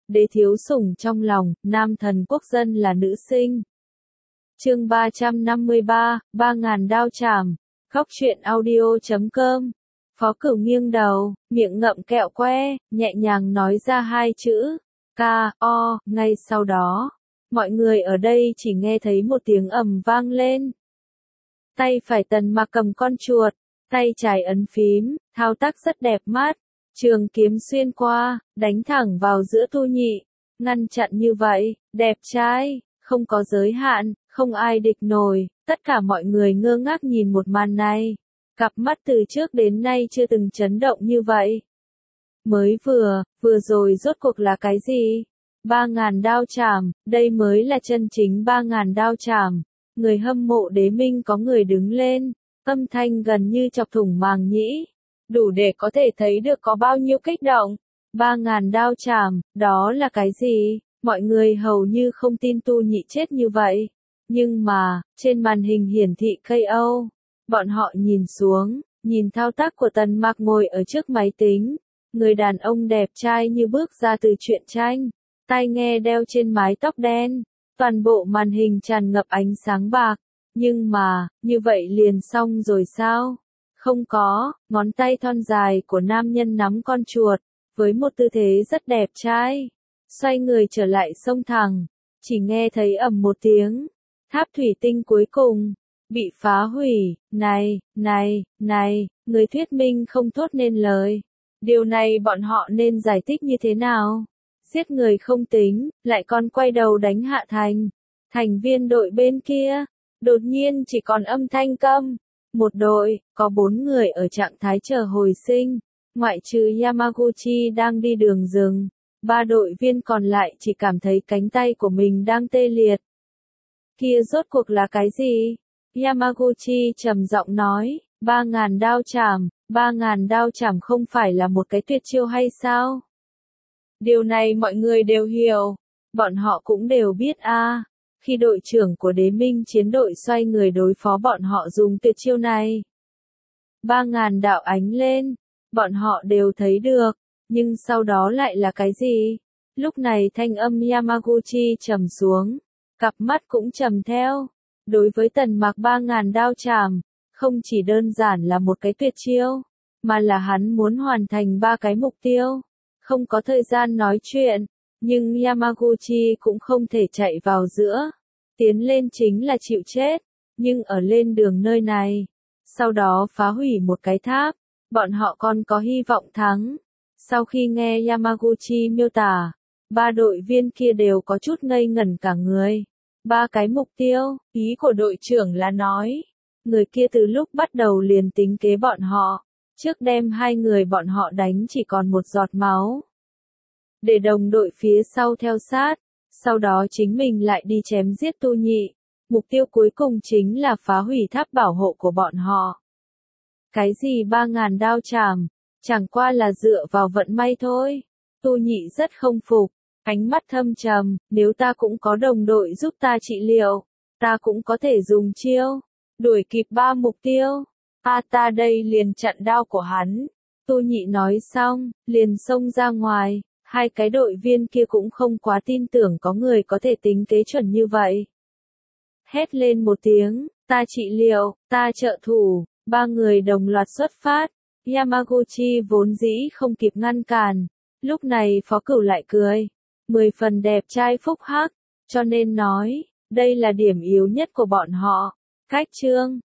đế thiếu sủng trong lòng, nam thần quốc dân là nữ sinh. Chương 353, 3000 đao chảm. Khóc chuyện audio.com. Phó Cửu nghiêng đầu, miệng ngậm kẹo que, nhẹ nhàng nói ra hai chữ, K.O. Ngay sau đó, mọi người ở đây chỉ nghe thấy một tiếng ầm vang lên. Tay phải Tần Mặc cầm con chuột, tay trái ấn phím, thao tác rất đẹp mắt. Trường kiếm xuyên qua, đánh thẳng vào giữa Tu Nhị. Ngăn chặn như vậy, đẹp trai, không có giới hạn, không ai địch nổi. Tất cả mọi người ngơ ngác nhìn một màn này. Cặp mắt từ trước đến nay chưa từng chấn động như vậy. Mới vừa rồi rốt cuộc là cái gì? 3000 đao chảm, đây mới là chân chính 3000 đao chảm. Người hâm mộ Đế Minh có người đứng lên, âm thanh gần như chọc thủng màng nhĩ. Đủ để có thể thấy được có bao nhiêu kích động. 3000 đao chảm, đó là cái gì? Mọi người hầu như không tin Tu Nhị chết như vậy. Nhưng mà, trên màn hình hiển thị KO, bọn họ nhìn xuống, nhìn thao tác của Tần Mặc ngồi ở trước máy tính. Người đàn ông đẹp trai như bước ra từ truyện tranh, tai nghe đeo trên mái tóc đen, toàn bộ màn hình tràn ngập ánh sáng bạc. Nhưng mà, như vậy liền xong rồi sao? Không có, ngón tay thon dài của nam nhân nắm con chuột, với một tư thế rất đẹp trai. Xoay người trở lại xông thẳng, chỉ nghe thấy ầm một tiếng, tháp thủy tinh cuối cùng bị phá hủy. Này, người thuyết minh không thốt nên lời. Điều này bọn họ nên giải thích như thế nào? Giết người không tính, lại còn quay đầu đánh hạ thành. Thành viên đội bên kia, đột nhiên chỉ còn âm thanh câm. Một đội, có 4 người ở trạng thái chờ hồi sinh, ngoại trừ Yamaguchi đang đi đường rừng. 3 đội viên còn lại chỉ cảm thấy cánh tay của mình đang tê liệt. Kia rốt cuộc là cái gì? Yamaguchi trầm giọng nói, 3000 đao chảm, 3000 đao chảm không phải là một cái tuyệt chiêu hay sao? Điều này mọi người đều hiểu, bọn họ cũng đều biết a. Khi đội trưởng của Đế Minh chiến đội xoay người đối phó bọn họ dùng tuyệt chiêu này. 3000 đạo ánh lên, bọn họ đều thấy được, nhưng sau đó lại là cái gì? Lúc này thanh âm Yamaguchi trầm xuống, cặp mắt cũng trầm theo. Đối với Tần Mặc 3000 đao chảm, không chỉ đơn giản là một cái tuyệt chiêu, mà là hắn muốn hoàn thành 3 cái mục tiêu. Không có thời gian nói chuyện, nhưng Yamaguchi cũng không thể chạy vào giữa. Tiến lên chính là chịu chết, nhưng ở lên đường nơi này, sau đó phá hủy một cái tháp, bọn họ còn có hy vọng thắng. Sau khi nghe Yamaguchi miêu tả, 3 đội viên kia đều có chút ngây ngẩn cả người. 3 cái mục tiêu, ý của đội trưởng là nói, người kia từ lúc bắt đầu liền tính kế bọn họ, trước đem 2 người bọn họ đánh chỉ còn một giọt máu. Để đồng đội phía sau theo sát, sau đó chính mình lại đi chém giết Tu Nhị. Mục tiêu cuối cùng chính là phá hủy tháp bảo hộ của bọn họ. Cái gì 3000 đao chảm, chẳng qua là dựa vào vận may thôi. Tu Nhị rất không phục, ánh mắt thâm trầm, nếu ta cũng có đồng đội giúp ta trị liệu, ta cũng có thể dùng chiêu, đuổi kịp 3 mục tiêu. Ta đây liền chặn đao của hắn. Tu Nhị nói xong, liền xông ra ngoài. 2 cái đội viên kia cũng không quá tin tưởng có người có thể tính kế chuẩn như vậy. Hét lên một tiếng, ta trị liệu, ta trợ thủ, 3 người đồng loạt xuất phát. Yamaguchi vốn dĩ không kịp ngăn cản. Lúc này Phó Cửu lại cười. 10 phần đẹp trai phúc hắc, cho nên nói, đây là điểm yếu nhất của bọn họ. Cách chương